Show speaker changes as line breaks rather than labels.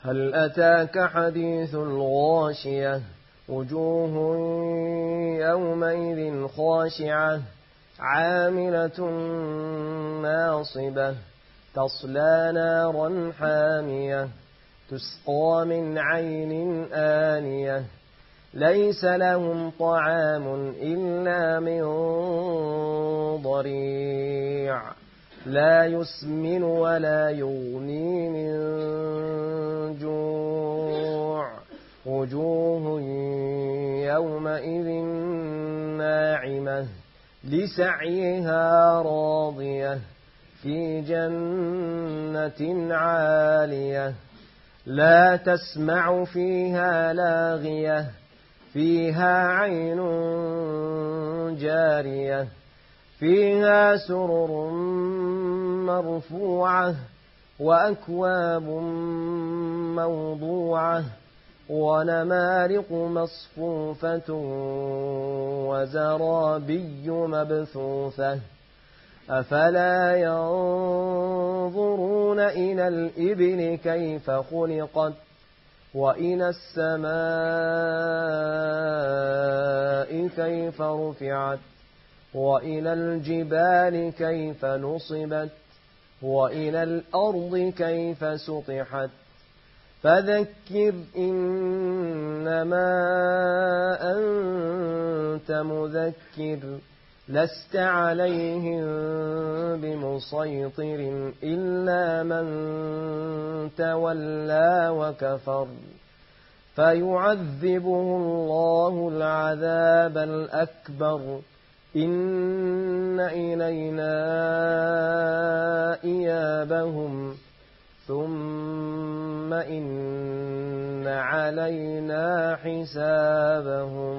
هل أتاك حديث الغاشية وجوه يومئذ خاشعة عاملة ناصبة تصلى نارا حامية تسقى من عين آنية ليس لهم طعام إلا من ضريع لا يسمن ولا يغني من جوع وجوه يومئذ ناعمة لسعيها راضية في جنة عالية لا تسمع فيها لاغية فيها عين جارية فيها سرر مرفوعة وأكواب موضوعة ونمارق مصفوفة وزرابي مبثوثة أفلا ينظرون إلى الإبل كيف خلقت وإلى السماء كيف رفعت وإلى الجبال كيف نصبت وإلى الأرض كيف سطحت فذكر إنما أنت مذكر لست عليهم بمسيطر إلا من تولى وكفر فيعذبه الله العذاب الأكبر إن إلينا إيابهم ثم إن علينا حسابهم.